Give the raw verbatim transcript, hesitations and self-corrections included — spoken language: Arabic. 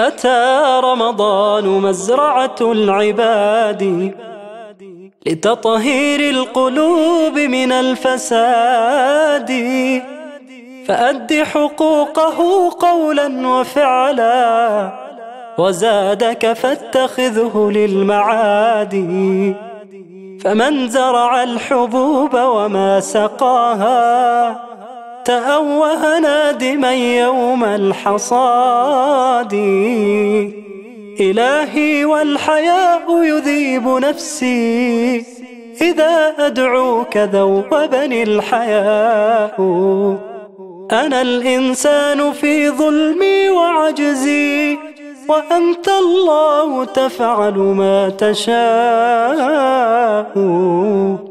أتى رمضان مزرعة العباد لتطهير القلوب من الفساد، فأد حقوقه قولا وفعلا، وزادك فاتخذه للمعاد. فمن زرع الحبوب وما سقاها تأوه نادما يوم الحصاد. إلهي والحياء يذيب نفسي إذا أدعوك ذوبني الحياء. أنا الإنسان في ظلمي وعجزي، وأنت الله تفعل ما تشاء.